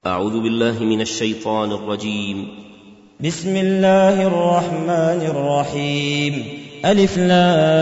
أعوذ بالله من الشيطان الرجيم. بسم الله الرحمن الرحيم. ألف لام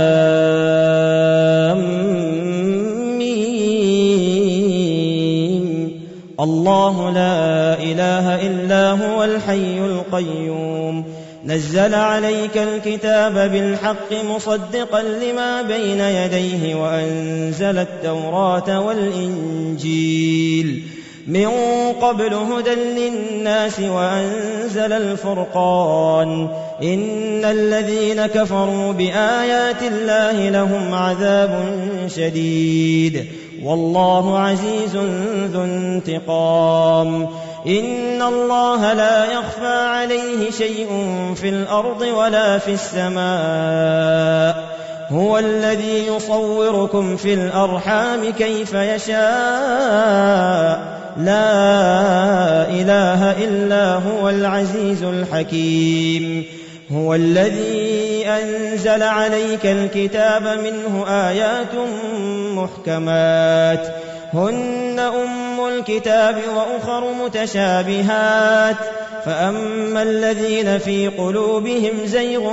ميم. الله لا إله إلا هو الحي القيوم نزل عليك الكتاب بالحق مصدقا لما بين يديه وأنزل التوراة والإنجيل من قبل هدى للناس وأنزل الفرقان إن الذين كفروا بآيات الله لهم عذاب شديد والله عزيز ذو انتقام. إن الله لا يخفى عليه شيء في الأرض ولا في السماء هو الذي يصوركم في الأرحام كيف يشاء لا إله إلا هو العزيز الحكيم. هو الذي أنزل عليك الكتاب منه آيات محكمات هن أم الكتاب وأخر متشابهات فأما الذين في قلوبهم زيغ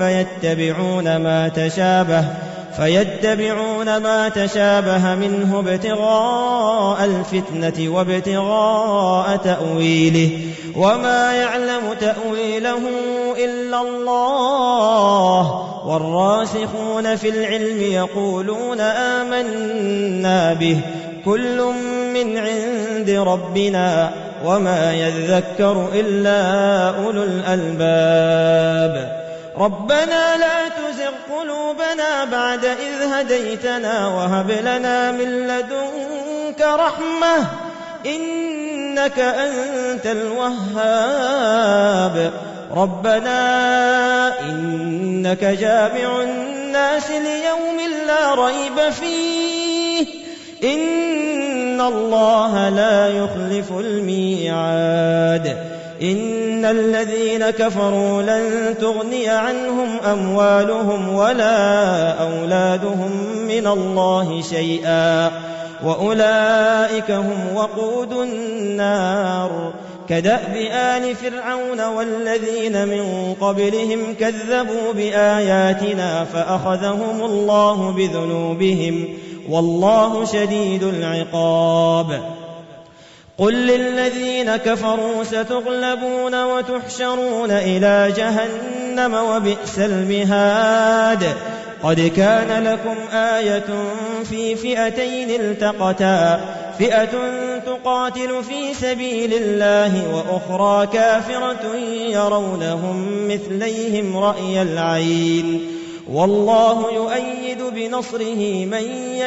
فيتبعون ما تشابه منه ابتغاء الفتنة وابتغاء تأويله وما يعلم تأويله إلا الله والراسخون في العلم يقولون آمنا به كل من عند ربنا وما يذكر إلا أولو الألباب. ربنا لا تزغ قلوبنا بعد إذ هديتنا وهب لنا من لدنك رحمة إنك أنت الوهاب. ربنا إنك جامع الناس ليوم لا ريب فيه إن الله لا يخلف الميعاد. إن الذين كفروا لن تغني عنهم أموالهم ولا أولادهم من الله شيئا وأولئك هم وقود النار. كدأب آل فرعون والذين من قبلهم كذبوا بآياتنا فأخذهم الله بذنوبهم والله شديد العقاب. قل للذين كفروا ستغلبون وتحشرون إلى جهنم وبئس المهاد. قد كان لكم آية في فئتين التقتا فئة تقاتل في سبيل الله وأخرى كافرة يرونهم مثليهم رأي العين والله يؤيد بنصره من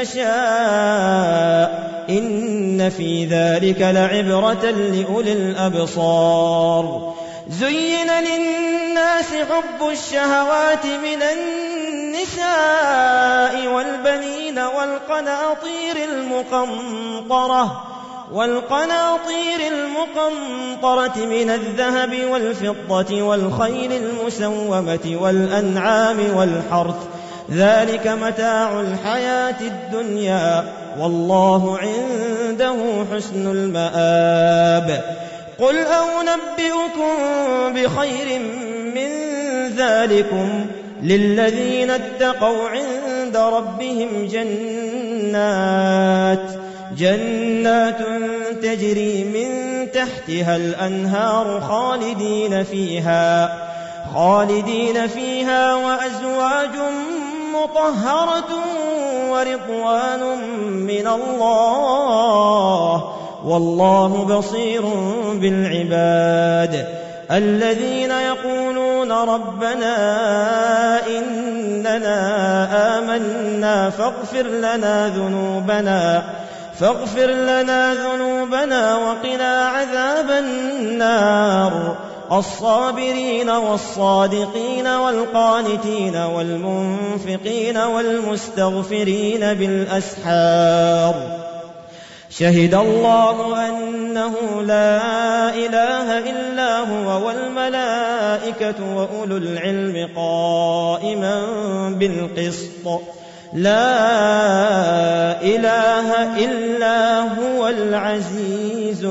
يشاء إن في ذلك لعبرة لأولي الأبصار. زين للناس حب الشهوات من النساء والبنين والقناطير المقنطرة من الذهب والفضة والخيل المسومة والأنعام والحرث ذلك متاع الحياة الدنيا والله عنده حسن المآب. قل أنبئكم بخير من ذلكم للذين اتقوا عند ربهم جنات تجري من تحتها الأنهار خالدين فيها وأزواج مطهرة ورضوان من الله والله بصير بالعباد. الذين يقولون ربنا إننا آمنا فاغفر لنا ذنوبنا وقنا عذاب النار. الصابرين والصادقين والقانتين والمنفقين والمستغفرين بالأسحار. شهد الله أنه لا إله إلا هو والملائكة وأولو العلم قائما بالقسط لا إله إلا هو العزيز العزيز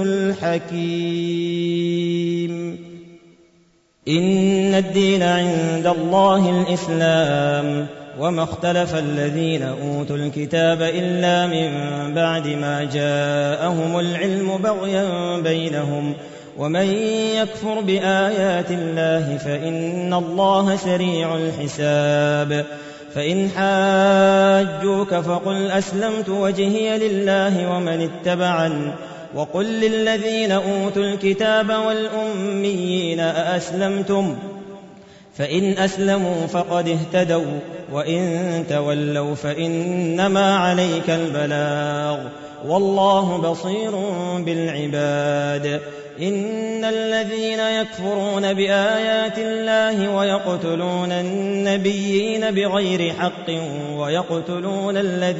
الحكيم. إن الدين عند الله الإسلام، وما اختلف الذين أوتوا الكتاب إلا من بعد ما جاءهم العلم بغيا بينهم، ومن يكفر بآيات الله فإن الله سريع الحساب. فإن حاجوك فقل أسلمت وجهي لله ومن اتبعني، وقل للذين أوتوا الكتاب والأميين أأسلمتم؟ فإن أسلموا فقد اهتدوا، وإن تولوا فإنما عليك البلاغ، والله بصير بالعباد. إن الذين يكفرون بآيات الله ويقتلون النبيين بغير حق ويقتلون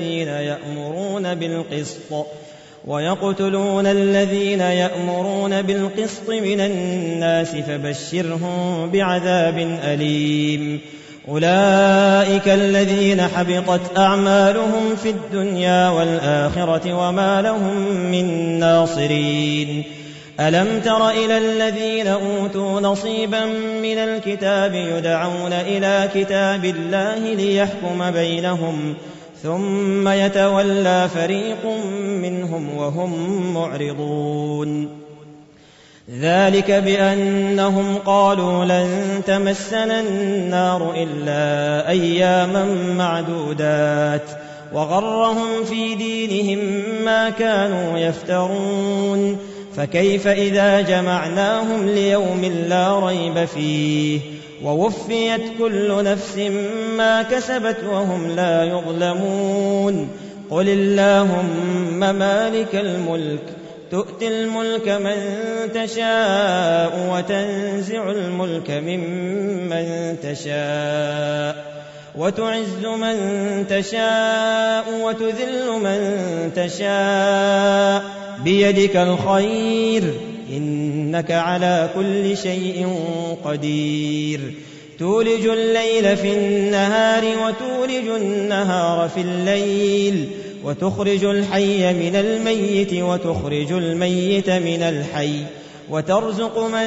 الذين يأمرون بالقسط من الناس فبشرهم بعذاب أليم. أولئك الذين حبطت أعمالهم في الدنيا والآخرة وما لهم من ناصرين. ألم تر إلى الذين أوتوا نصيبا من الكتاب يدعون إلى كتاب الله ليحكم بينهم ثم يتولى فريق منهم وهم معرضون. ذلك بأنهم قالوا لن تمسنا النار إلا أياما معدودات، وغرهم في دينهم ما كانوا يفترون. فكيف إذا جمعناهم ليوم لا ريب فيه ووفيت كل نفس ما كسبت وهم لا يظلمون. قل اللهم مالك الملك تؤتي الملك من تشاء وتنزع الملك ممن تشاء وتعز من تشاء وتذل من تشاء بيدك الخير إنك على كل شيء قدير. تولج الليل في النهار وتولج النهار في الليل، وتخرج الحي من الميت وتخرج الميت من الحي، وترزق من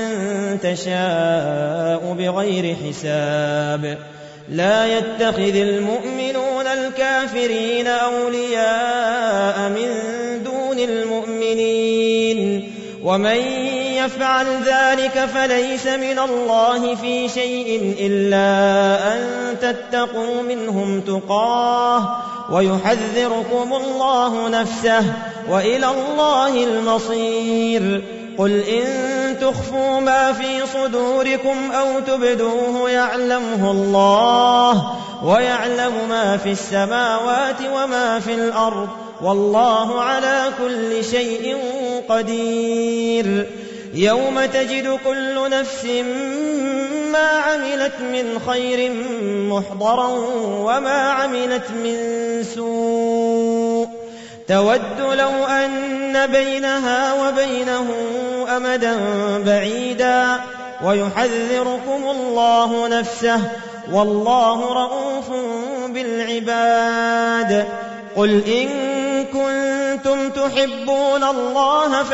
تشاء بغير حساب. لا يتخذ المؤمنون الكافرين أولياء من دون المؤمنين، ومن يفعل ذلك فليس من الله في شيء إلا أن تتقوا منهم تقاه، ويحذركم الله نفسه، وإلى الله المصير. قل إن تخفوا ما في صدوركم أو تبدوه يعلمه الله، ويعلم ما في السماوات وما في الأرض، والله على كل شيء قدير. يوم تجد كل نفس ما عملت من خير محضرا وما عملت من سوء، تود لو أن بينها وبينه أمدا بعيدا، ويحذركم الله نفسه، والله رءوف بالعباد. قل إن كنتم تحبون الله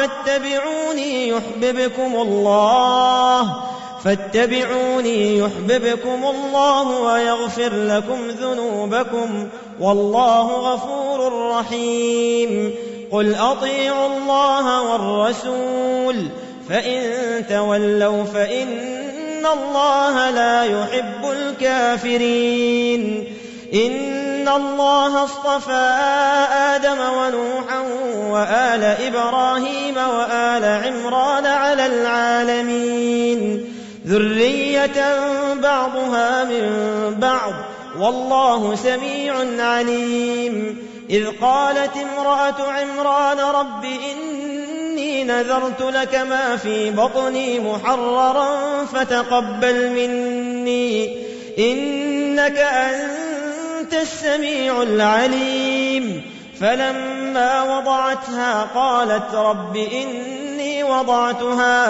فاتبعوني يحببكم الله ويغفر لكم ذنوبكم، والله غفور رحيم. قل أطيعوا الله والرسول، فإن تولوا فإن الله لا يحب الكافرين. إن الله اصطفى آدم ونوحا وآل إبراهيم وآل عمران على العالمين ذرية بعضها من بعض، والله سميع عليم. إذ قالت امرأة عمران رب إني نذرت لك ما في بطني محررا فتقبل مني إنك أنت السميع العليم. فلما وضعتها قالت رب إني وضعتها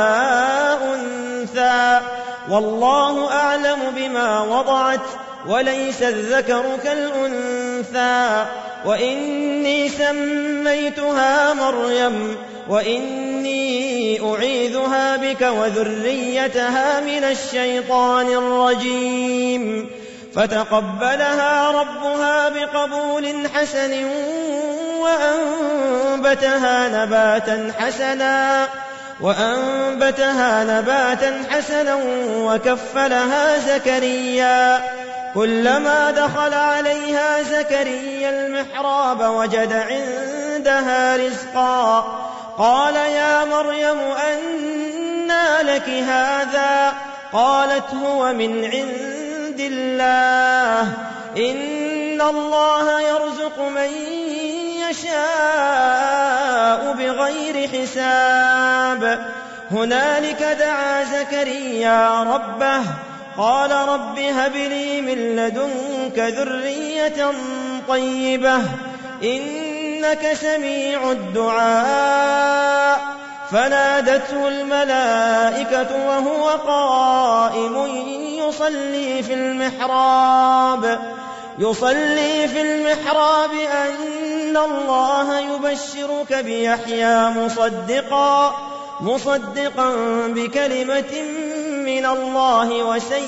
أنثى والله أعلم بما وضعت وليس الذكر كالأنثى وإني سميتها مريم وإني أعيذها بك وذريتها من الشيطان الرجيم. فتقبلها ربها بقبول حسن وأنبتها نباتا حسنا وكفلها زكريا. كلما دخل عليها زكريا المحراب وجد عندها رزقا قال يا مريم أنى لك هذا؟ قالت هو من عند الله، إن الله يرزق من يشاء بغير حساب. هنالك دعا زكريا ربه قال رب هب لي من لدنك ذرية طيبة إنك سميع الدعاء. فنادته الملائكة وهو قائم يصلي في المحراب أن الله يبشرك بيحيى مصدقا بكلمة من الله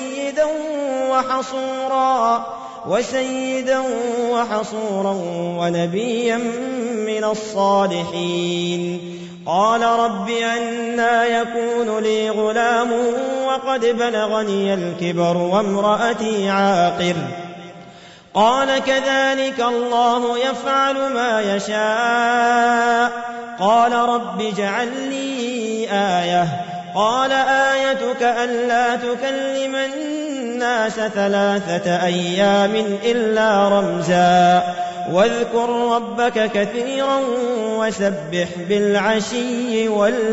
وسيدا وحصورا ونبيا من الصالحين. قال رب أنى يكون لي غلام وقد بلغني الكبر وامرأتي عاقر؟ قال كذلك الله يفعل ما يشاء. قال رب اجعل لي آية. قال آيتك ألا تكلم الناس 3 أيام إلا رمزا واذكر ربك كثيرا وسبح بالعشي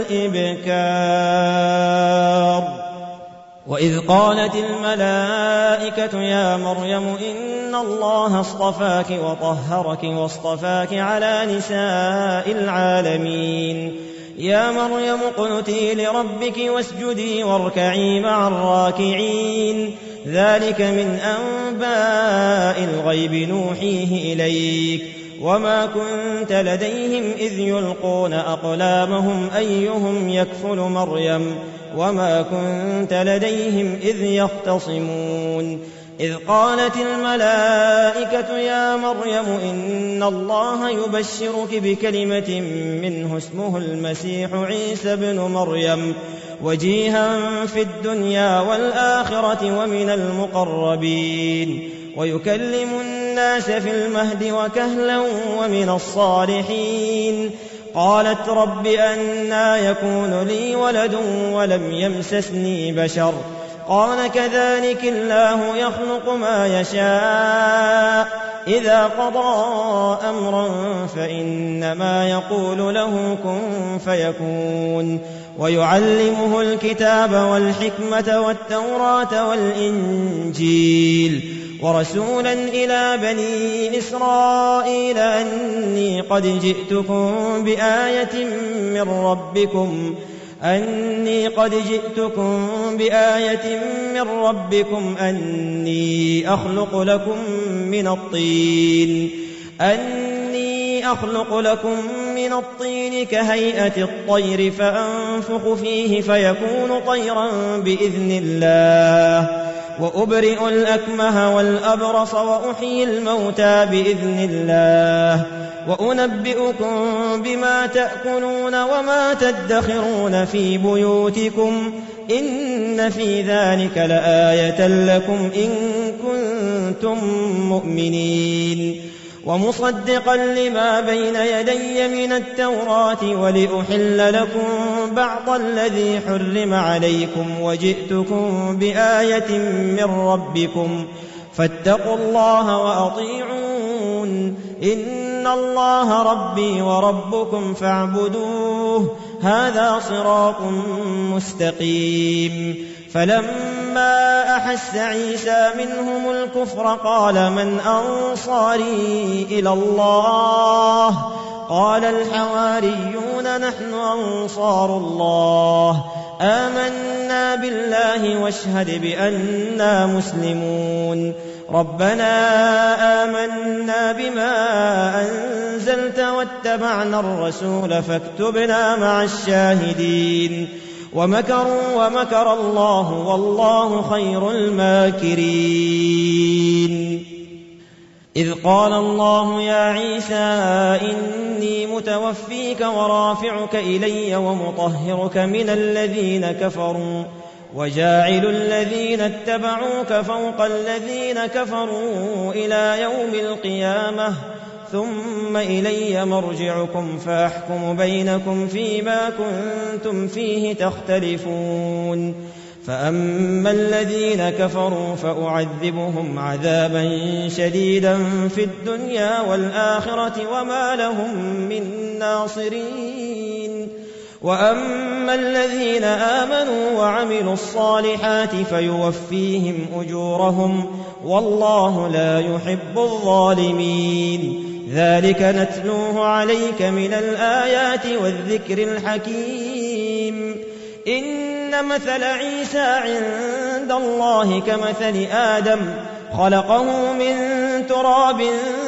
والإبكار. وإذ قالت الملائكة يا مريم إن الله اصطفاك وطهرك واصطفاك على نساء العالمين. يا مريم اقنتي لربك واسجدي واركعي مع الراكعين. ذلك من أنباء الغيب نوحيه إليك وما كنت لديهم إذ يلقون أقلامهم أيهم يكفل مريم وما كنت لديهم إذ يختصمون. إذ قالت الملائكة يا مريم إن الله يبشرك بكلمة منه اسمه المسيح عيسى بن مريم وجيها في الدنيا والآخرة ومن المقربين ويكلم الناس في المهد وكهلا ومن الصالحين. قالت رب أنى يكون لي ولد ولم يمسسني بشر؟ قال كذلك الله يخلق ما يشاء إذا قضى أمرا فإنما يقول له كن فيكون. ويعلمه الكتاب والحكمة والتوراة والإنجيل ورسولا إلى بني إسرائيل أني قد جئتكم بآية من ربكم أني أخلق لكم من الطين كهيئة الطير فأنفخ فيه فيكون طيرا بإذن الله وأبرئ الأكمه والأبرص وأحيي الموتى بإذن الله وأنبئكم بما تأكلون وما تدخرون في بيوتكم إن في ذلك لآية لكم إن كنتم مؤمنين. ومصدقا لما بين يدي من التوراة ولأحل لكم بعض الذي حرم عليكم وجئتكم بآية من ربكم فاتقوا الله وأطيعون إن الله ربي وربكم فاعبدوه هذا صراط مستقيم. فلما أحس عيسى منهم الكفر قال من أنصاري إلى الله؟ قال الحواريون نحن أنصار الله آمنا بالله واشهد بأننا مسلمون. ربنا آمنا بما أنزلت واتبعنا الرسول فاكتبنا مع الشاهدين ومكروا ومكر الله والله خير الماكرين. إذ قال الله يا عيسى إني متوفيك ورافعك إلي ومطهرك من الذين كفروا وجاعل الذين اتبعوك فوق الذين كفروا إلى يوم القيامة ثم إلي مرجعكم فأحكم بينكم فيما كنتم فيه تختلفون. فأما الذين كفروا فأعذبهم عذابا شديدا في الدنيا والآخرة وما لهم من ناصرين. وأما الذين آمنوا وعملوا الصالحات فيوفيهم أجورهم والله لا يحب الظالمين. ذلك نتلوه عليك من الآيات والذكر الحكيم. إن مثل عيسى عند الله كمثل آدم خلقه من تراب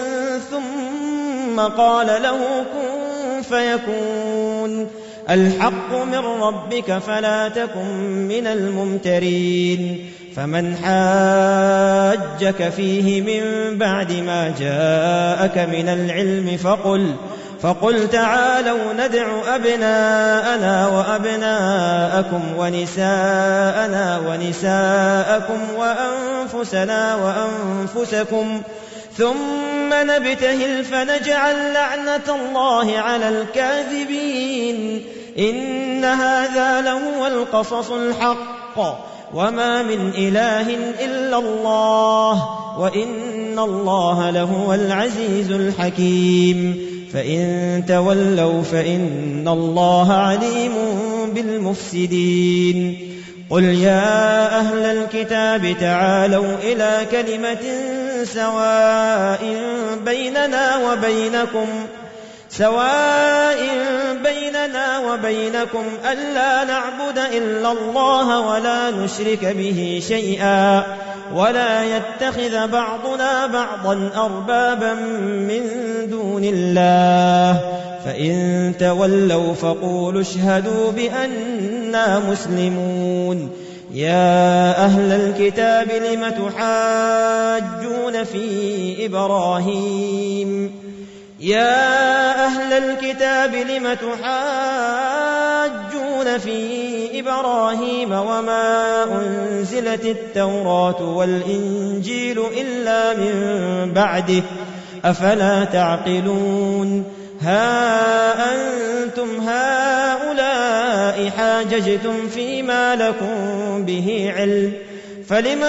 ثم قال له كن فيكون. الحق من ربك فلا تكن من الممترين. فمن حاجك فيه من بعد ما جاءك من العلم فقل تعالوا ندع أبناءنا وأبناءكم ونساءنا ونساءكم وأنفسنا وأنفسكم ثم نبتهل فنجعل لعنة الله على الكاذبين. إن هذا لهو القصص الحق وما من إله إلا الله وإن الله لهو العزيز الحكيم. فإن تولوا فإن الله عليم بالمفسدين. قل يا أهل الكتاب تعالوا إلى كلمة سواء بيننا وبينكم ألا نعبد إلا الله ولا نشرك به شيئا ولا يتخذ بعضنا بعضا أربابا من دون الله. فإن تولوا فقولوا اشهدوا بأننا مسلمون. يا أهل الكتاب لم تحاجون في إبراهيم وما أنزلت التوراة والإنجيل إلا من بعده أفلا تعقلون. ها أنتم هؤلاء حاججتم فيما لكم به علم فلم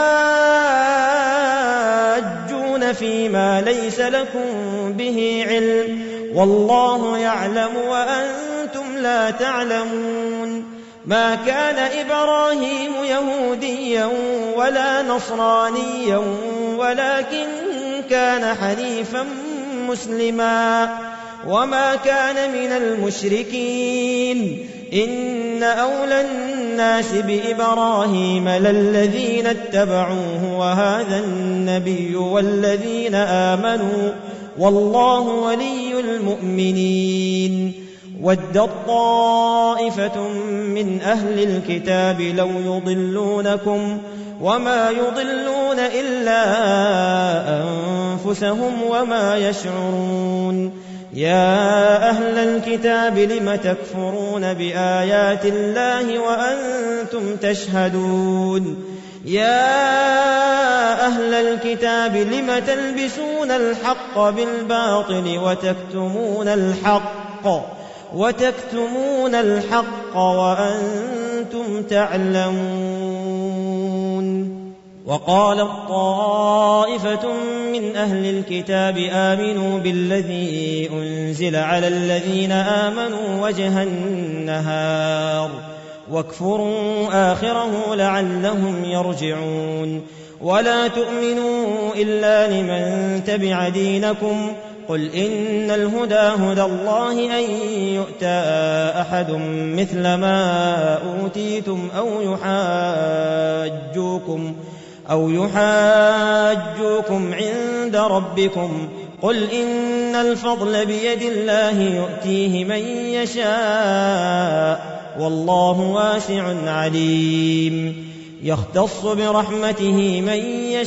تحاجون فيما ليس لكم به علم والله يعلم وأنتم لا تعلمون. ما كان إبراهيم يهوديا ولا نصرانيا ولكن كان حنيفا مسلما وما كان من المشركين. إن أولى الناس بإبراهيم للذين اتبعوه وهذا النبي والذين آمنوا والله ولي المؤمنين. ودت طائفة من أهل الكتاب لو يضلونكم وما يضلون إلا أنفسهم وما يشعرون. يا أهل الكتاب لم تكفرون بآيات الله وأنتم تشهدون. يا أهل الكتاب لم تلبسون الحق بالباطل وتكتمون الحق وأنتم تعلمون. وقالت طائفة من أهل الكتاب آمنوا بالذي أنزل على الذين آمنوا وجه النهار واكفروا آخره لعلهم يرجعون. ولا تؤمنوا إلا لمن تبع دينكم قل إن الهدى هدى الله أن يؤتى أحد مثل ما أوتيتم أو أو يحاجوكم عند ربكم قل إن الفضل بيد الله يؤتيه من يشاء والله واسع عليم يختص برحمته من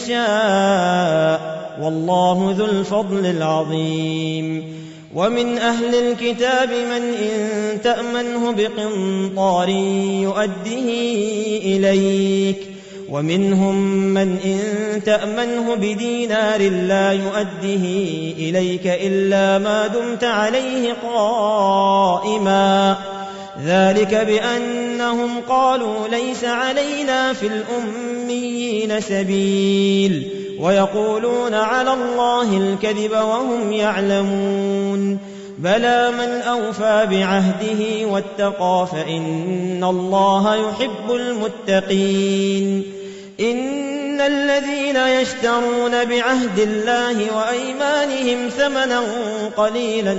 يشاء والله ذو الفضل العظيم ومن أهل الكتاب من إن تأمنه بقنطار يؤده إليك ومنهم من إن تأمنه بدينار لا يؤده إليك إلا ما دمت عليه قائما ذلك بأنهم قالوا ليس علينا في الأميين سبيل ويقولون على الله الكذب وهم يعلمون بلى من أوفى بعهده واتقى فإن الله يحب المتقين إن الذين يشترون بعهد الله وأيمانهم ثمنا قليلا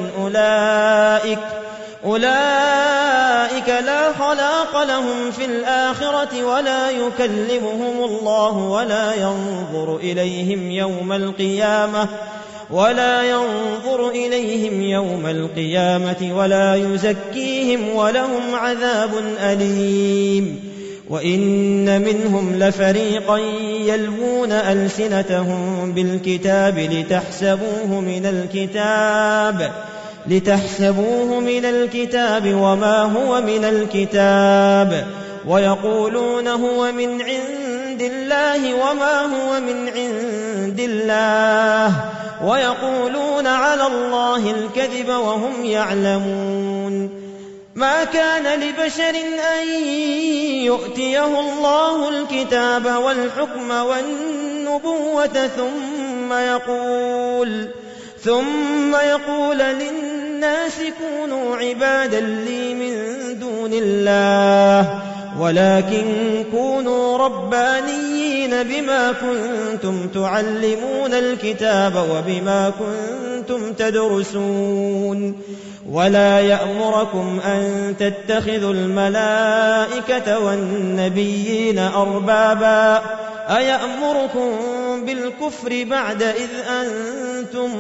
أولئك لا خلاق لهم في الآخرة ولا يكلمهم الله ولا ينظر إليهم يوم القيامة ولا يزكيهم ولهم عذاب أليم وإن منهم لفريقا يلوون ألسنتهم بالكتاب لتحسبوه من الكتاب وما هو من الكتاب ويقولون هو من عند الله وما هو من عند الله ويقولون على الله الكذب وهم يعلمون ما كان لبشر أن يؤتيه الله الكتاب والحكم والنبوة ثم يقول للناس كونوا عبادا لي من دون الله ولكن كونوا ربانيين بما كنتم تعلمون الكتاب وبما كنتم تدرسون ولا يأمركم أن تتخذوا الملائكة والنبيين أربابا أيأمركم بالكفر بعد إذ أنتم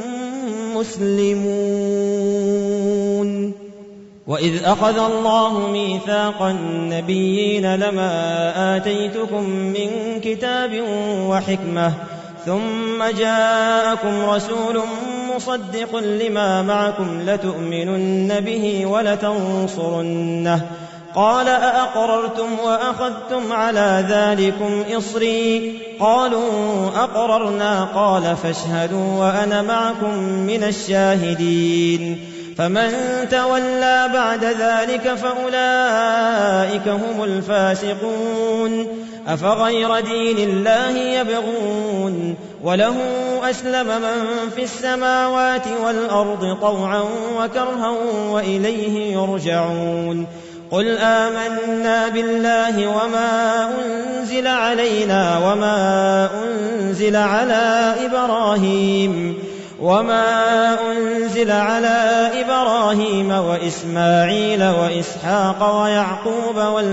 مسلمون وإذ أخذ الله ميثاق النبيين لما آتيتكم من كتاب وحكمة ثم جاءكم رسول مصدق لما معكم لتؤمنن به ولتنصرنه قال أأقررتم وأخذتم على ذلكم إصري قالوا أقررنا قال فاشهدوا وأنا معكم من الشاهدين فمن تولى بعد ذلك فأولئك هم الفاسقون أفغير دين الله يبغون وله أسلم من في السماوات والأرض طوعا وكرها وإليه يرجعون قل آمنا بالله وما أنزل علينا وما أنزل على إبراهيم وإسماعيل وإسحاق ويعقوب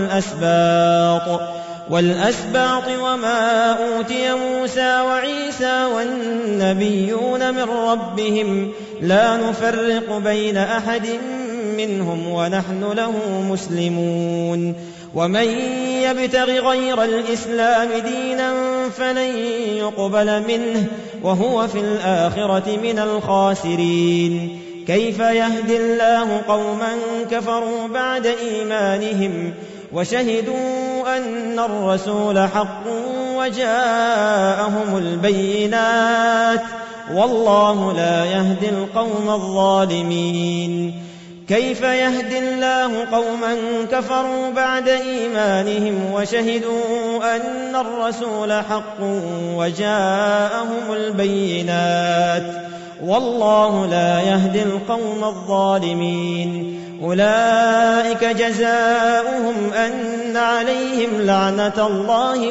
والأسباط وما أوتي موسى وعيسى والنبيون من ربهم لا نفرق بين أحد منهم ونحن له مسلمون ومن يبتغ غير الإسلام دينا فلن يقبل منه وهو في الآخرة من الخاسرين كيف يهدي الله قوما كفروا بعد إيمانهم وشهدوا أن الرسول حق وجاءهم البينات والله لا يهدي القوم الظالمين كيف يهدي الله قوما كفروا بعد إيمانهم وشهدوا أن الرسول حق وجاءهم البينات والله لا يهدي القوم الظالمين أولئك جزاؤهم أن عليهم لعنة الله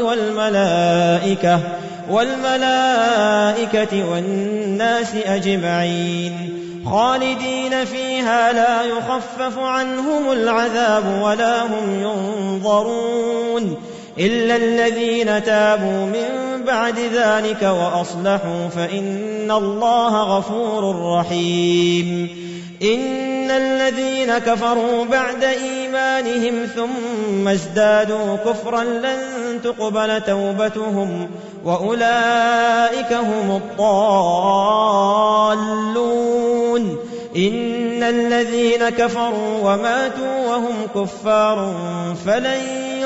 والملائكة والناس أجمعين خالدين فيها لا يخفف عنهم العذاب ولا هم ينظرون إلا الذين تابوا من بعد ذلك وأصلحوا فإن الله غفور رحيم. إن الذين كفروا بعد إيمانهم ثم ازدادوا كفرا لن تقبل توبتهم وأولئك هم الضالون. إن الذين كفروا وماتوا وهم كفار فلن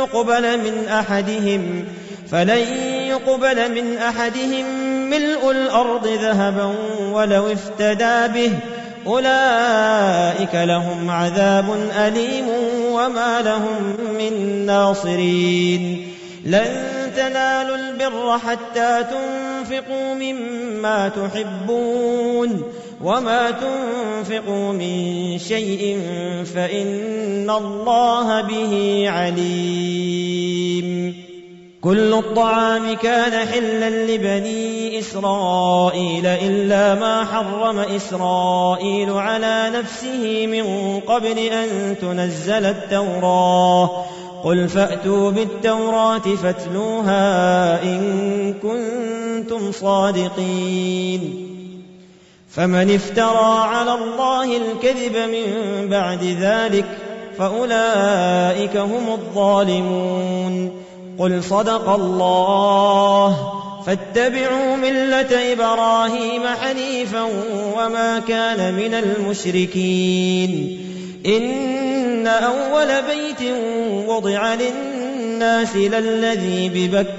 يقبل من أحدهم ملء الأرض ذهبا ولو افتدى به أولئك لهم عذاب أليم وما لهم من ناصرين. لن تنالوا البر حتى تنفقوا مما تحبون وما تنفقوا من شيء فإن الله به عليم. كل الطعام كان حلا لبني إسرائيل إلا ما حرم إسرائيل على نفسه من قبل أن تنزل التوراة. قل فأتوا بالتوراة فاتلوها إن كنتم صادقين. فمن افترى على الله الكذب من بعد ذلك فأولئك هم الظالمون. قل صدق الله فاتبعوا ملة إبراهيم حنيفا وما كان من المشركين. إن أول بيت وضع للناس للذي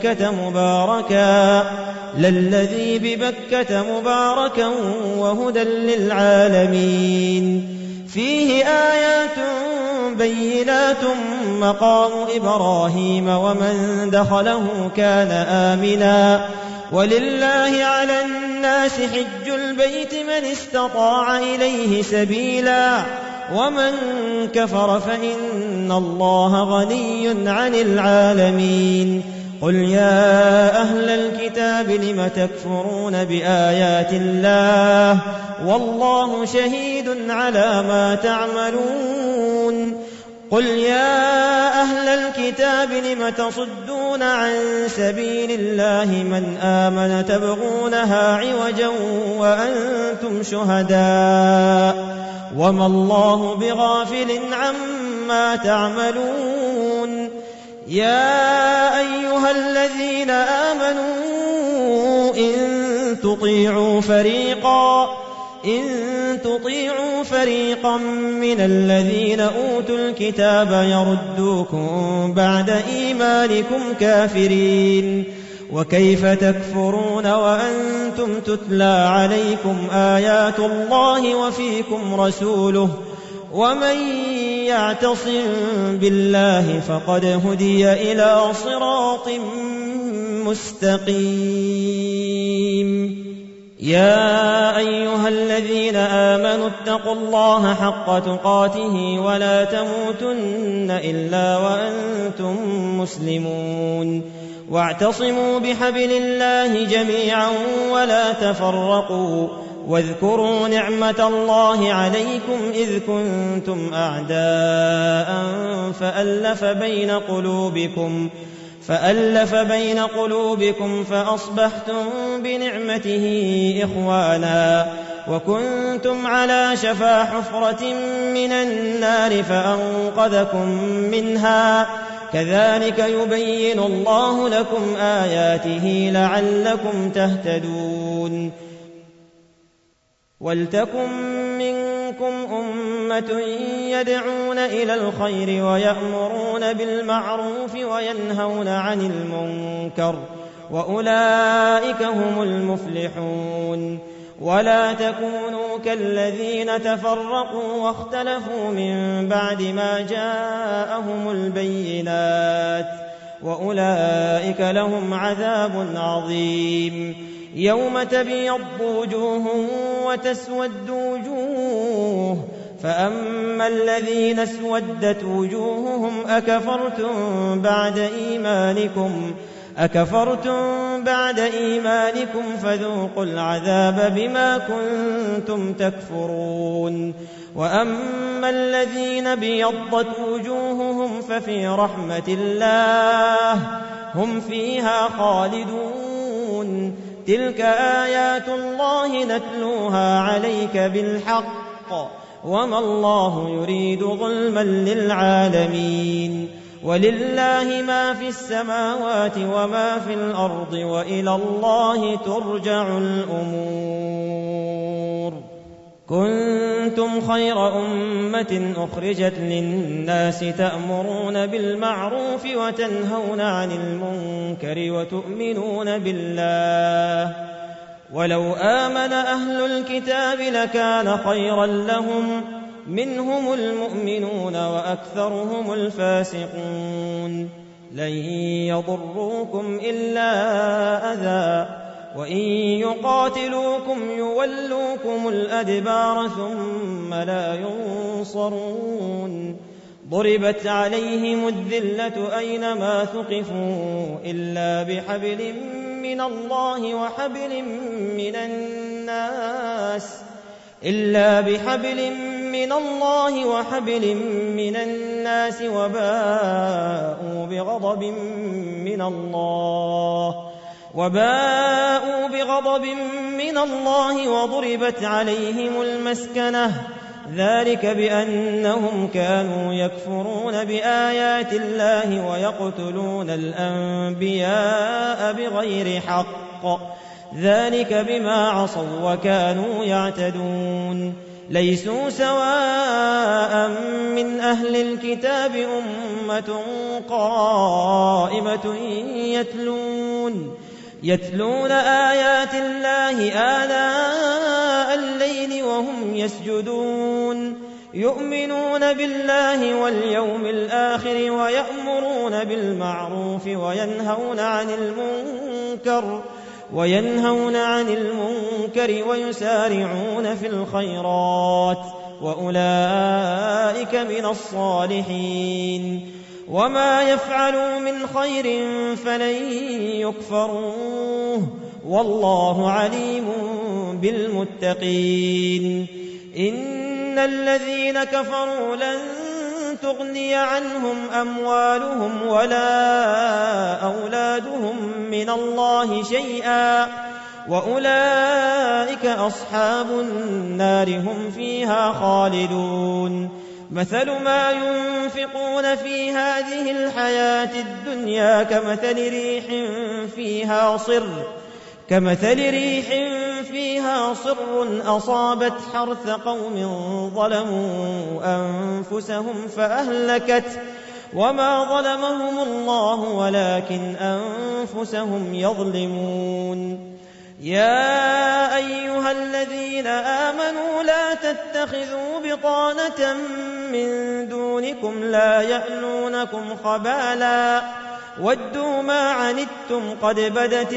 ببكة مباركا وهدى للعالمين. فيه آيات بينات مقام إبراهيم ومن دخله كان آمنا ولله على الناس حج البيت من استطاع إليه سبيلا ومن كفر فإن الله غني عن العالمين. قل يا أهل الكتاب لم تكفرون بآيات الله والله شهيد على ما تعملون. قل يا أهل الكتاب لم تصدون عن سبيل الله من آمن تبغونها عوجا وأنتم شهداء وما الله بغافل عما تعملون. يا أيها الذين آمنوا إن تطيعوا فريقا من الذين أوتوا الكتاب يردوكم بعد إيمانكم كافرين وكيف تكفرون وأنتم تتلى عليكم آيات الله وفيكم رسوله ومن يعتصم بالله فقد هدي إلى صراط مستقيم. يا أيها الذين آمنوا اتقوا الله حق تقاته ولا تموتن إلا وأنتم مسلمون واعتصموا بحبل الله جميعا ولا تفرقوا واذكروا نعمة الله عليكم إذ كنتم أعداء فألف بين قلوبكم فأصبحتم بنعمته إخوانا وكنتم على شفا حفرة من النار فأنقذكم منها كذلك يبين الله لكم آياته لعلكم تهتدون. ولتكن منكم أمة يدعون إلى الخير ويأمرون بالمعروف وينهون عن المنكر وأولئك هم المفلحون. ولا تكونوا كالذين تفرقوا واختلفوا من بعد ما جاءهم البينات وأولئك لهم عذاب عظيم. يوم تبيض وجوه وتسود وجوه فأما الذين اسودت وجوههم أكفرتم بعد إيمانكم فذوقوا العذاب بما كنتم تكفرون. وأما الذين بيضت وجوههم ففي رحمة الله هم فيها خالدون تلك آيات الله نتلوها عليك بالحق وما الله يريد ظلما للعالمين ولله ما في السماوات وما في الأرض وإلى الله ترجع الأمور كنتم خير أمة أخرجت للناس تأمرون بالمعروف وتنهون عن المنكر وتؤمنون بالله ولو آمن أهل الكتاب لكان خيرا لهم منهم المؤمنون وأكثرهم الفاسقون لن يضروكم إلا أذى وإن يقاتلوكم يولوكم الأدبار ثم لا ينصرون ضربت عليهم الذلة أينما ثقفوا إلا بحبل من الله وحبل من الناس وباءوا بغضب من الله وضربت عليهم المسكنة ذلك بأنهم كانوا يكفرون بآيات الله ويقتلون الأنبياء بغير حق ذلك بما عصوا وكانوا يعتدون ليسوا سواء من أهل الكتاب أمة قائمة يتلون آيات الله آناء الليل وهم يسجدون يؤمنون بالله واليوم الآخر ويأمرون بالمعروف وينهون عن المنكر ويسارعون في الخيرات وأولئك من الصالحين وما يفعلوا من خير فلن يكفروه والله عليم بالمتقين إن الذين كفروا لن تغني عنهم أموالهم ولا أولادهم من الله شيئا وأولئك أصحاب النار هم فيها خالدون مثل ما ينفقون في هذه الحياة الدنيا كمثل ريح فيها صر أصابت حرث قوم ظلموا أنفسهم فأهلكت وما ظلمهم الله ولكن أنفسهم يظلمون يا أيها الذين آمنوا لا تتخذوا بطانة من دونكم لا يألونكم خبالا ودوا ما عنتم قد بدت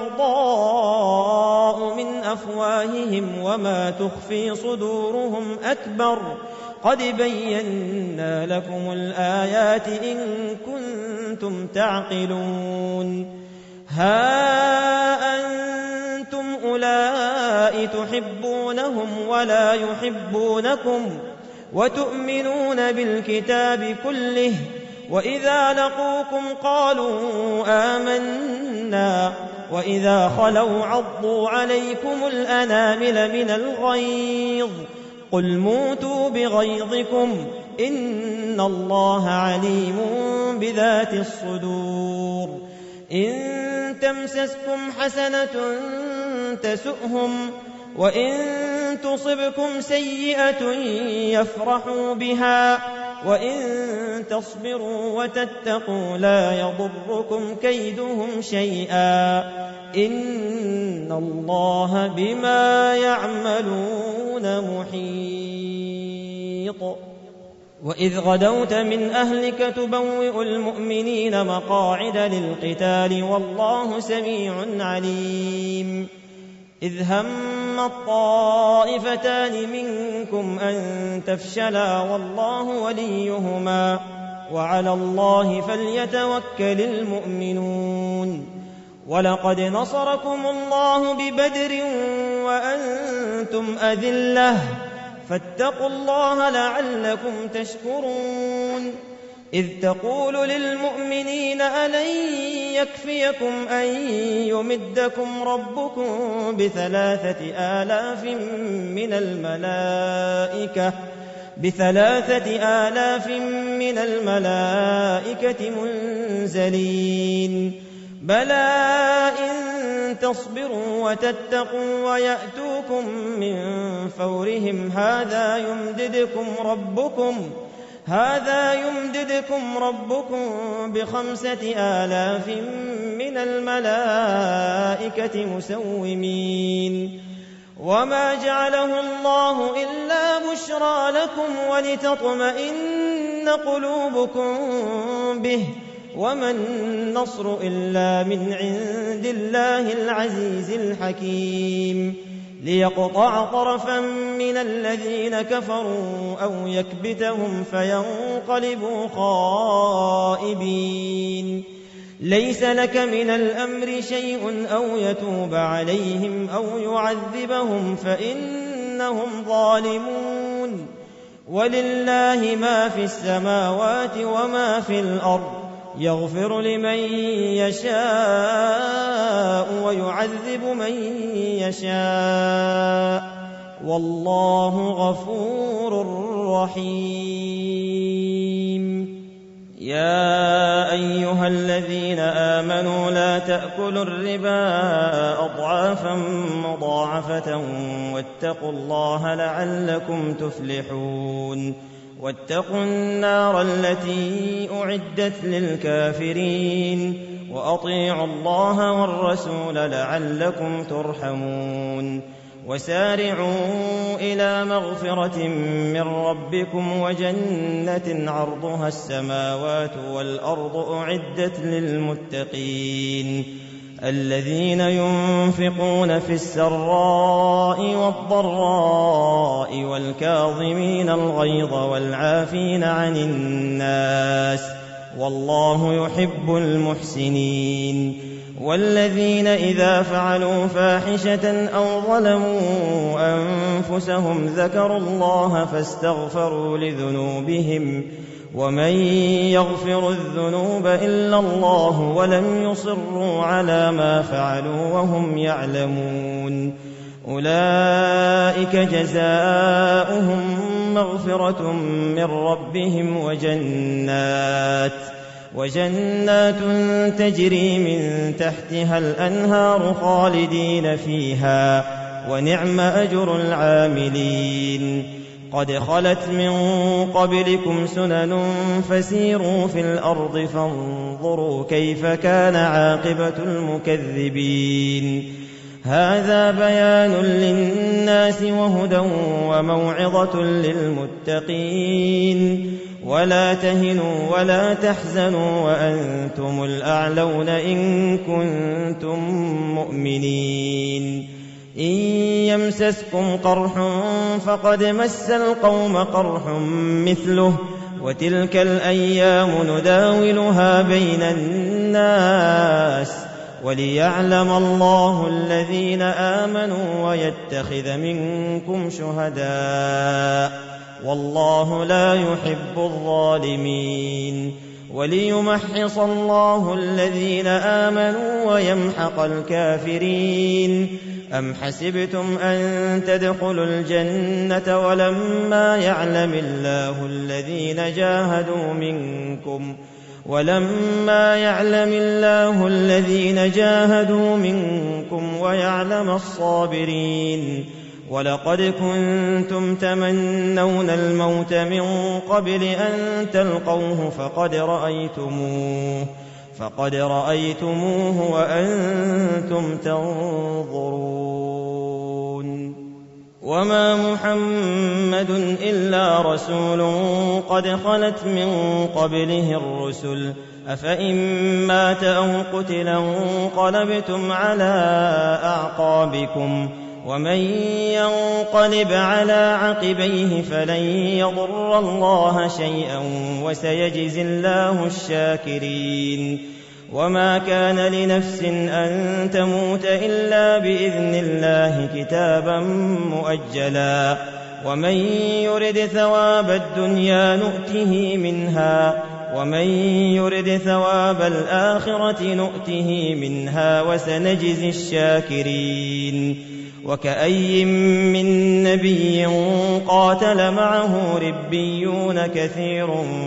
البغضاء من أفواههم وما تخفي صدورهم أكبر قد بينا لكم الآيات إن كنتم تعقلون ها أنتم أولئك تحبونهم ولا يحبونكم وتؤمنون بالكتاب كله وإذا لقوكم قالوا آمنا وإذا خلوا عضوا عليكم الأنامل من الغيظ قل موتوا بغيظكم إن الله عليم بذات الصدور إن تمسسكم حسنة تسؤهم وإن تصبكم سيئة يفرحوا بها وإن تصبروا وتتقوا لا يضركم كيدهم شيئا إن الله بما يعملون محيط وإذ غدوت من أهلك تبوئ المؤمنين مقاعد للقتال والله سميع عليم إذ هم الطائفتان منكم أن تفشلا والله وليهما وعلى الله فليتوكل المؤمنون ولقد نصركم الله ببدر وأنتم أذلة فاتقوا الله لعلكم تشكرون إذ تقول للمؤمنين ألن يكفيكم أن يمدكم ربكم ب3,000 من الملائكة منزلين بلى إن تصبروا وتتقوا ويأتوكم من فورهم هذا يمددكم ربكم ب5,000 من الملائكة مسومين وما جعله الله إلا بشرى لكم ولتطمئن قلوبكم به وما النصر إلا من عند الله العزيز الحكيم ليقطع طرفا من الذين كفروا أو يكبتهم فينقلبوا خائبين ليس لك من الأمر شيء أو يتوب عليهم أو يعذبهم فإنهم ظالمون ولله ما في السماوات وما في الأرض يغفر لمن يشاء ويعذب من يشاء والله غفور رحيم يا أيها الذين آمنوا لا تأكلوا الربا أضعافا مضاعفة واتقوا الله لعلكم تفلحون واتقوا النار التي أعدت للكافرين وأطيعوا الله والرسول لعلكم ترحمون وسارعوا إلى مغفرة من ربكم وجنة عرضها السماوات والأرض أعدت للمتقين الذين ينفقون في السراء والضراء والكاظمين الغيظ والعافين عن الناس والله يحب المحسنين والذين إذا فعلوا فاحشة أو ظلموا أنفسهم ذكروا الله فاستغفروا لذنوبهم ومن يغفر الذنوب إلا الله ولم يصروا على ما فعلوا وهم يعلمون أولئك جزاؤهم مغفرة من ربهم وجنات تجري من تحتها الأنهار خالدين فيها ونعم أجر العاملين قد خلت من قبلكم سنن فسيروا في الأرض فانظروا كيف كان عاقبة المكذبين هذا بيان للناس وهدى وموعظة للمتقين ولا تهنوا ولا تحزنوا وأنتم الأعلون إن كنتم مؤمنين إن يمسسكم قرح فقد مس القوم قرح مثله وتلك الأيام نداولها بين الناس وليعلم الله الذين آمنوا ويتخذ منكم شهداء والله لا يحب الظالمين وليمحص الله الذين آمنوا ويمحق الكافرين أم حسبتم أن تدخلوا الجنة ولما يعلم الله الذين جاهدوا منكم ويعلم الصابرين ولقد كنتم تمنون الموت من قبل أن تلقوه فقد رأيتموه وأنتم تنظرون وما محمد إلا رسول قد خلت من قبله الرسل أفإن مات أو قتل انقلبتم على أعقابكم ومن ينقلب على عقبيه فلن يضر الله شيئا وسيجزي الله الشاكرين وما كان لنفس أن تموت إلا بإذن الله كتابا مؤجلا ومن يرد ثواب الدنيا نؤته منها ومن يرد ثواب الآخرة نؤته منها وسنجزي الشاكرين. وكأي من نبي قاتل معه ربيون كثير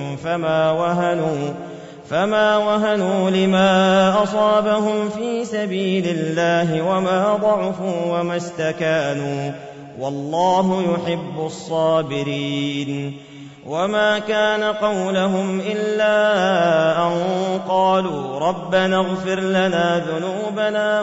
فما وهنوا لما أصابهم في سبيل الله وما ضعفوا وما استكانوا والله يحب الصابرين. وما كان قولهم إلا أن قالوا ربنا اغفر لنا ذنوبنا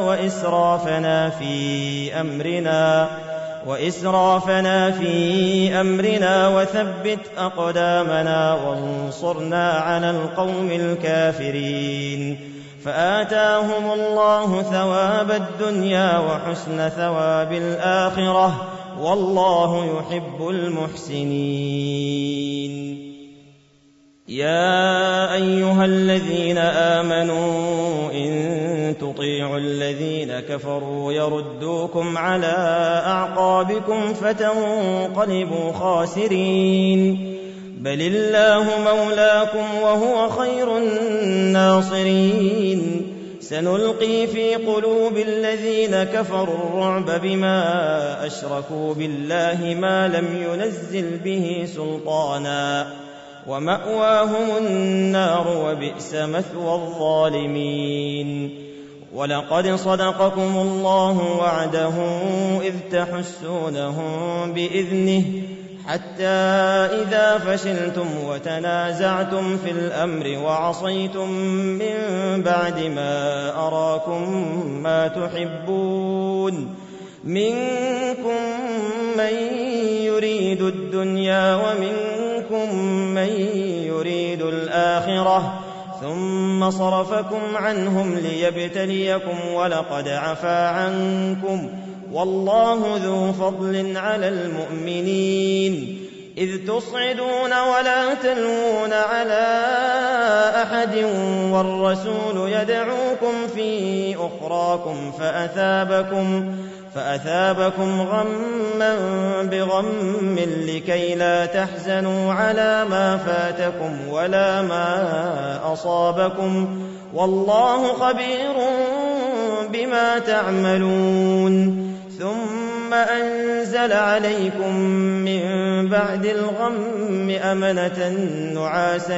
وإسرافنا في أمرنا وثبت أقدامنا وانصرنا على القوم الكافرين. فآتاهم الله ثواب الدنيا وحسن ثواب الآخرة والله يحب المحسنين. يا أيها الذين آمنوا إن تطيعوا الذين كفروا يردوكم على أعقابكم فتنقلبوا خاسرين. بل الله مولاكم وهو خير الناصرين. سنلقي في قلوب الذين كفروا الرعب بما أشركوا بالله ما لم ينزل به سلطانا ومأواهم النار وبئس مثوى الظالمين. ولقد صدقكم الله وعده إذ تحسونهم بإذنه حتى إذا فشلتم وتنازعتم في الأمر وعصيتم من بعد ما أراكم ما تحبون منكم من يريد الدنيا ومنكم من يريد الآخرة ثم صرفكم عنهم ليبتليكم ولقد عفا عنكم والله ذو فضل على المؤمنين. إذ تصعدون ولا تلوون على أحد والرسول يدعوكم في أخراكم فأثابكم غما بغم لكي لا تحزنوا على ما فاتكم ولا ما أصابكم والله خبير بما تعملون. ثم أنزل عليكم من بعد الغم أمنة نعاسا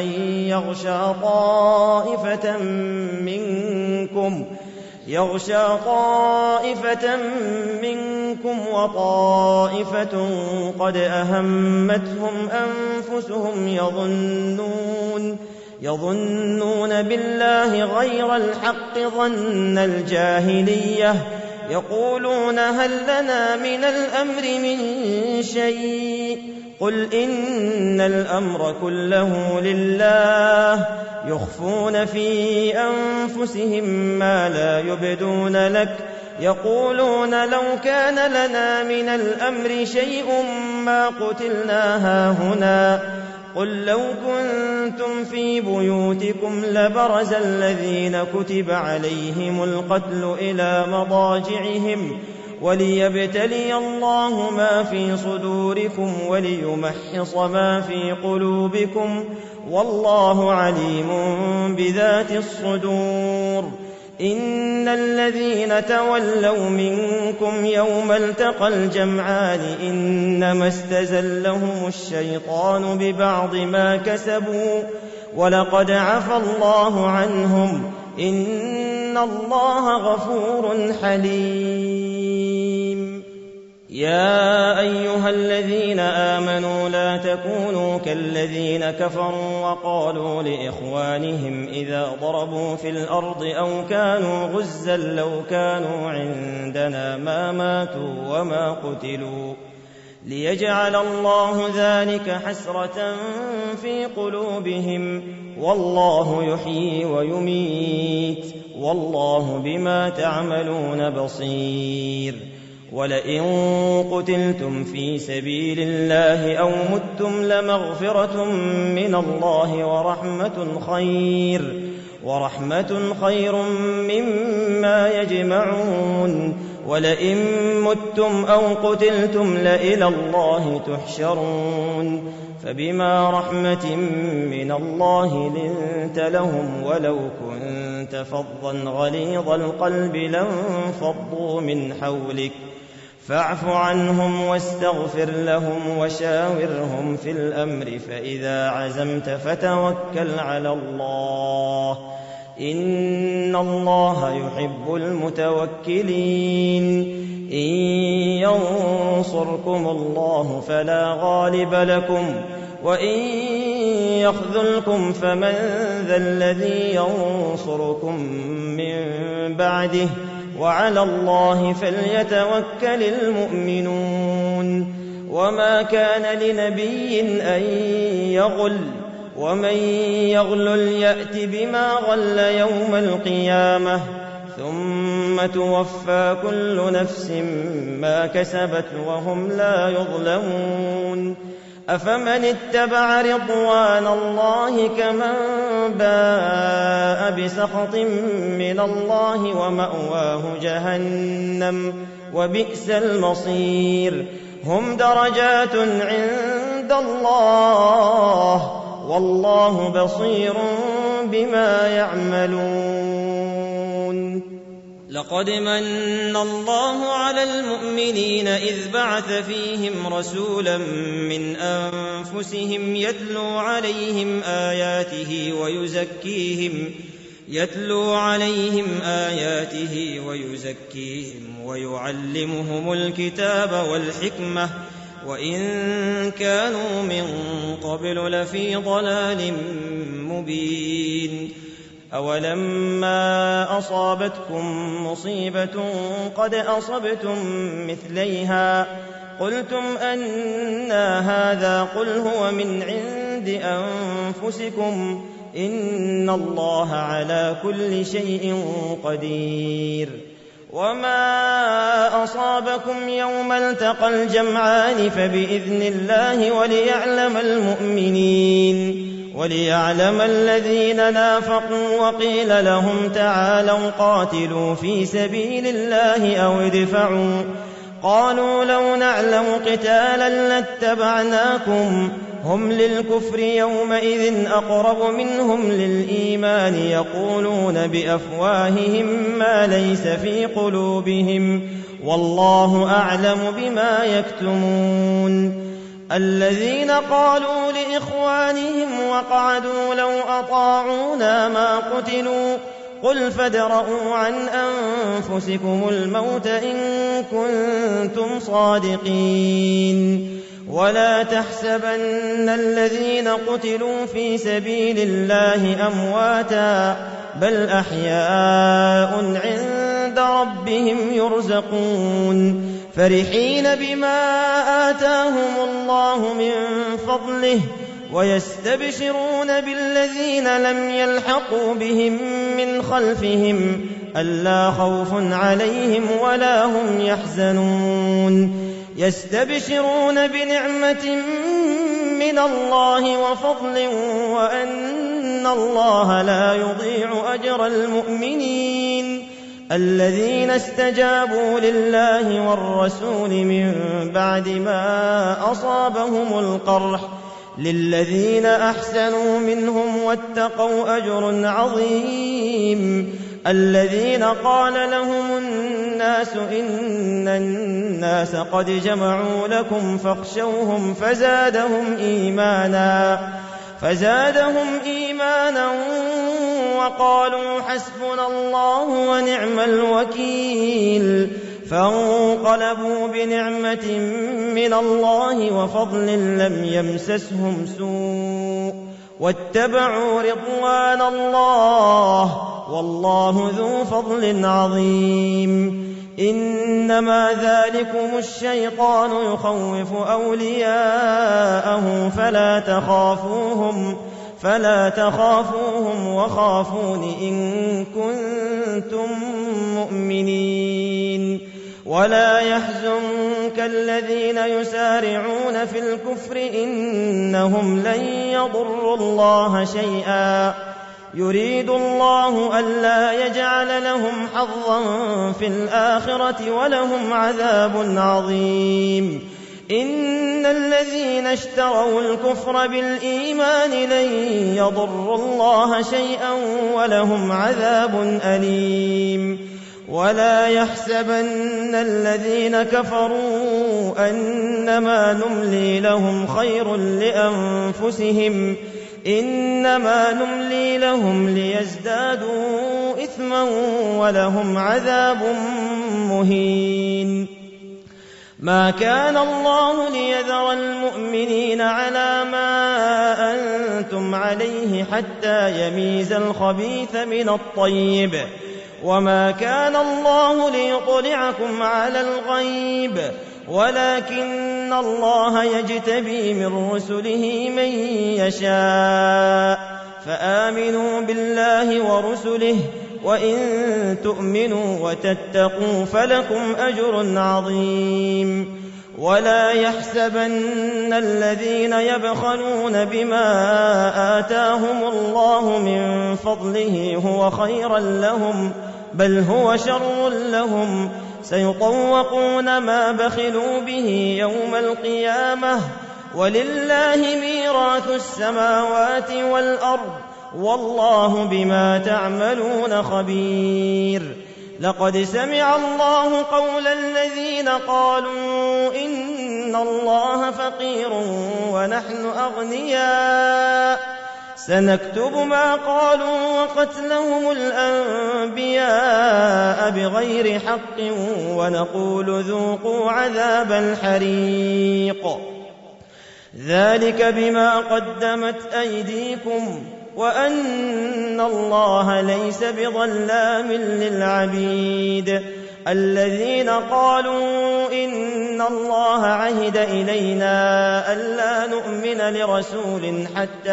يغشى طائفة منكم وطائفة قد أهمتهم أنفسهم يظنون بالله غير الحق ظن الجاهلية يقولون هل لنا من الأمر من شيء قل إن الأمر كله لله يخفون في أنفسهم ما لا يبدون لك يقولون لو كان لنا من الأمر شيء ما قتلنا هاهنا قل لو كنتم في بيوتكم لبرز الذين كتب عليهم القتل إلى مضاجعهم وليبتلي الله ما في صدوركم وليمحص ما في قلوبكم والله عليم بذات الصدور. إن الذين تولوا منكم يوم التقى الجمعان إنما استزلهم الشيطان ببعض ما كسبوا ولقد عفى الله عنهم إن الله غفور حليم. يا أيها الذين آمنوا لا تكونوا كالذين كفروا وقالوا لإخوانهم إذا ضربوا في الأرض أو كانوا غزا لو كانوا عندنا ما ماتوا وما قتلوا ليجعل الله ذلك حسرة في قلوبهم والله يحيي ويميت والله بما تعملون بصير. ولئن قتلتم في سبيل الله أو متم لمغفرة من الله ورحمة خير مما يجمعون. ولئن متم أو قتلتم لإلى الله تحشرون فبما رحمة من الله لنت لهم ولو كنت فظا غليظ القلب لانفضوا من حولك فاعف عنهم واستغفر لهم وشاورهم في الأمر فإذا عزمت فتوكل على الله إن الله يحب المتوكلين إن ينصركم الله فلا غالب لكم وإن يخذلكم فمن ذا الذي ينصركم من بعده وعلى الله فليتوكل المؤمنون وما كان لنبي أن يغل ومن يغلل يأت بما غل يوم القيامة ثم توفى كل نفس ما كسبت وهم لا يظلمون أفمن اتبع رضوان الله كمن باء بسخط من الله ومأواه جهنم وبئس المصير هم درجات عند الله والله بصير بما يعملون لقد من الله على المؤمنين إذ بعث فيهم رسولا من أنفسهم يتلو عليهم آياته ويزكيهم ويعلمهم الكتاب والحكمة وإن كانوا من قبل لفي ضلال مبين أولما أصابتكم مصيبة قد أصبتم مثليها قلتم أنى هذا قل هو من عند أنفسكم إن الله على كل شيء قدير وما أصابكم يوم التقى الجمعان فبإذن الله وليعلم الذين نافقوا وقيل لهم تعالوا قاتلوا في سبيل الله أو ادفعوا قالوا لو نعلم قتالا لاتبعناكم هم للكفر يومئذ أقرب منهم للإيمان يقولون بأفواههم ما ليس في قلوبهم والله أعلم بما يكتمون الذين قالوا لإخوانهم وقعدوا لو أطاعونا ما قتلوا قل فادرءوا عن أنفسكم الموت إن كنتم صادقين ولا تحسبن الذين قتلوا في سبيل الله أمواتا بل أحياء عند ربهم يرزقون فرحين بما آتاهم الله من فضله ويستبشرون بالذين لم يلحقوا بهم من خلفهم ألا خوف عليهم ولا هم يحزنون يستبشرون بنعمة من الله وفضل وأن الله لا يضيع أجر المؤمنين الذين استجابوا لله والرسول من بعد ما أصابهم القرح للذين أحسنوا منهم واتقوا أجر عظيم الذين قال لهم الناس إن الناس قد جمعوا لكم فاخشوهم فزادهم إيمانا وقالوا حسبنا الله ونعم الوكيل فانقلبوا بنعمة من الله وفضل لم يمسسهم سوء واتبعوا رضوان الله والله ذو فضل عظيم إنما ذلكم الشيطان يخوف أولياءه فلا تخافوهم وخافون إن كنتم مؤمنين ولا يحزنك الذين يسارعون في الكفر إنهم لن يضروا الله شيئا يريد الله ألا يجعل لهم حظا في الآخرة ولهم عذاب عظيم. إن الذين اشتروا الكفر بالإيمان لن يضروا الله شيئا ولهم عذاب أليم. ولا يحسبن الذين كفروا أنما نملي لهم خير لأنفسهم إنما نملي لهم ليزدادوا إثما ولهم عذاب مهين. ما كان الله ليذر المؤمنين على ما أنتم عليه حتى يميز الخبيث من الطيب، وما كان الله ليطلعكم على الغيب ولكن الله يجتبي من رسله من يشاء، فآمنوا بالله ورسله وإن تؤمنوا وتتقوا فلكم أجر عظيم. ولا يحسبن الذين يبخلون بما آتاهم الله من فضله هو خيرا لهم بل هو شر لهم، سيطوقون ما بخلوا به يوم القيامة ولله ميراث السماوات والأرض والله بما تعملون خبير. لقد سمع الله قول الذين قالوا إن الله فقير ونحن أغنياء، سنكتب ما قالوا وقتلهم الأنبياء بغير حق ونقول ذوقوا عذاب الحريق، ذلك بما قدمت أيديكم وأن الله ليس بظلام للعبيد. الذين قالوا إن الله عهد إلينا ألا نؤمن لرسول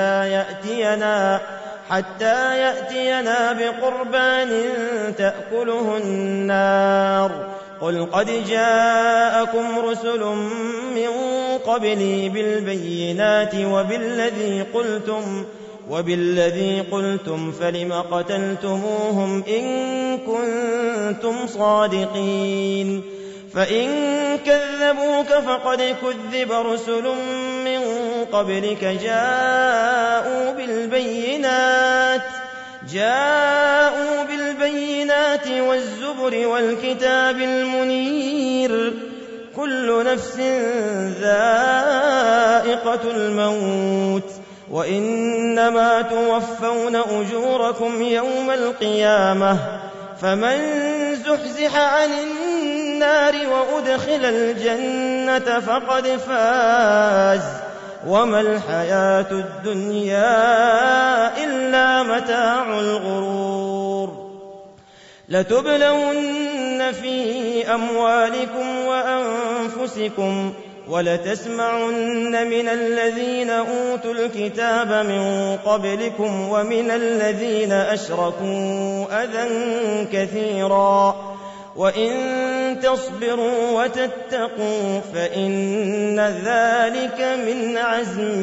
حتى يأتينا بقربان تأكله النار، قل قد جاءكم رسل من قبلي بالبينات وبالذي قلتم فلم قتلتموهم إن كنتم صادقين. فإن كذبوك فقد كذب رسل من قبلك جاءوا بالبينات والزبر والكتاب المنير، كل نفس ذائقة الموت وإنما توفون أجوركم يوم القيامة، فمن زحزح عن النار وأدخل الجنة فقد فاز وما الحياة الدنيا إلا متاع الغرور. لتبلون في أموالكم وأنفسكم ولتسمعن من الذين أوتوا الكتاب من قبلكم ومن الذين أشركوا أذى كثيرا، وإن تصبروا وتتقوا فإن ذلك من عزم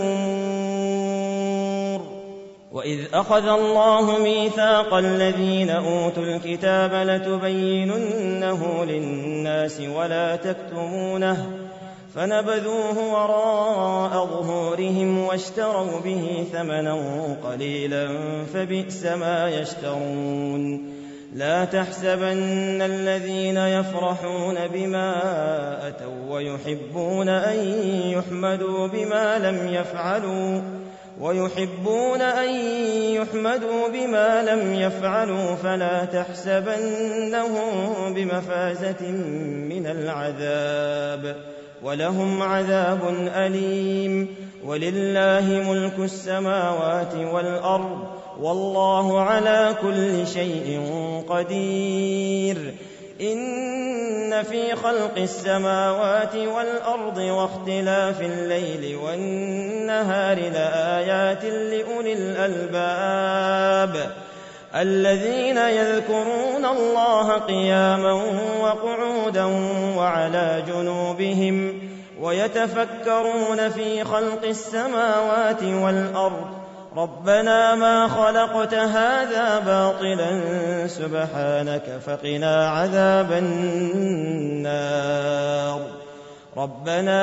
الأمور. وإذ أخذ الله ميثاق الذين أوتوا الكتاب لتبيننه للناس ولا تكتمونه فنبذوه وراء ظهورهم واشتروا به ثمنا قليلا فبئس ما يشترون. لا تحسبن الذين يفرحون بما أتوا ويحبون أن يحمدوا بما لم يفعلوا فلا تحسبنهم بمفازة من العذاب ولهم عذاب أليم. ولله ملك السماوات والأرض والله على كل شيء قدير. إن في خلق السماوات والأرض واختلاف الليل والنهار لآيات لأولي الألباب الذين يذكرون الله قياما وقعودا وعلى جنوبهم ويتفكرون في خلق السماوات والأرض ربنا ما خلقت هذا باطلا سبحانك فقنا عذاب النار ربنا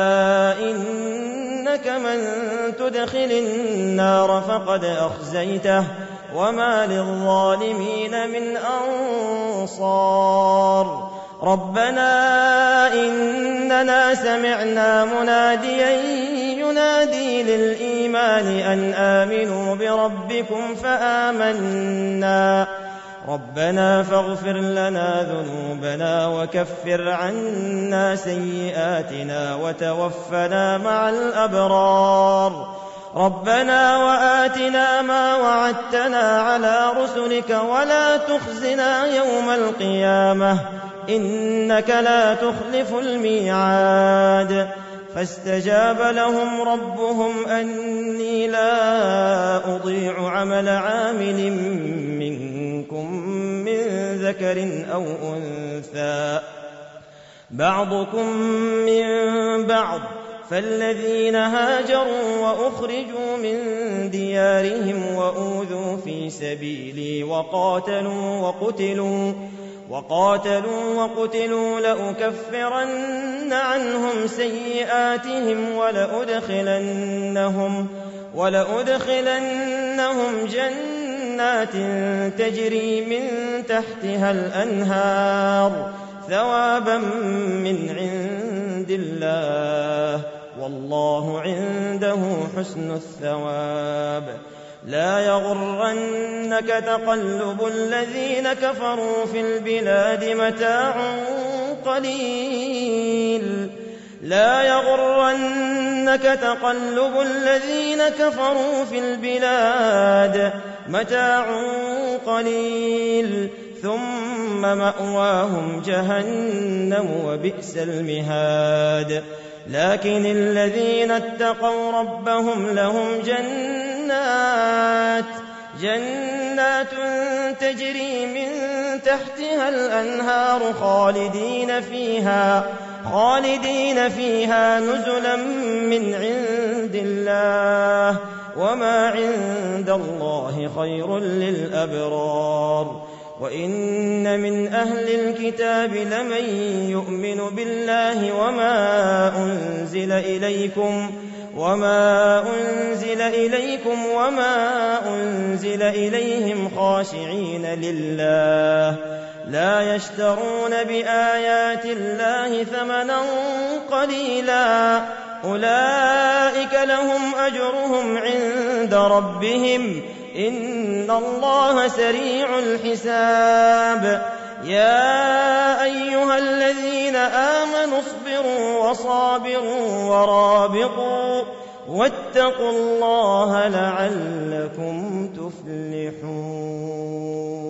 إنك من تدخل النار فقد أخزيته وما للظالمين من أنصار ربنا إننا سمعنا مناديا ينادي للإيمان أن آمنوا بربكم فآمنا ربنا فاغفر لنا ذنوبنا وكفر عنا سيئاتنا وتوفنا مع الأبرار ربنا وآتنا ما وعدتنا على رسلك ولا تخزنا يوم القيامة إنك لا تخلف الميعاد فاستجاب لهم ربهم أني لا أضيع عمل عامل منكم من ذكر أو أنثى بعضكم من بعض فالذين هاجروا وأخرجوا من ديارهم وأوذوا في سبيلي وقاتلوا وقتلوا لأكفرن عنهم سيئاتهم ولأدخلنهم جنات تجري من تحتها الأنهار ثوابا من عند الله والله عنده حسن الثواب لا يغرنك تقلب الذين كفروا في البلاد متاع قليل ثم مأواهم جهنم وبئس المهاد لكن الذين اتقوا ربهم لهم جنات تجري من تحتها الأنهار خالدين فيها نزلا من عند الله وما عند الله خير للأبرار وإن من أهل الكتاب لمن يؤمن بالله وما أنزل إليكم وما أنزل إليهم خاشعين لله لا يشترون بآيات الله ثمنا قليلا أولئك لهم أجرهم عند ربهم إن الله سريع الحساب يا أيها الذين آمنوا اصبروا وصابروا ورابطوا واتقوا الله لعلكم تفلحون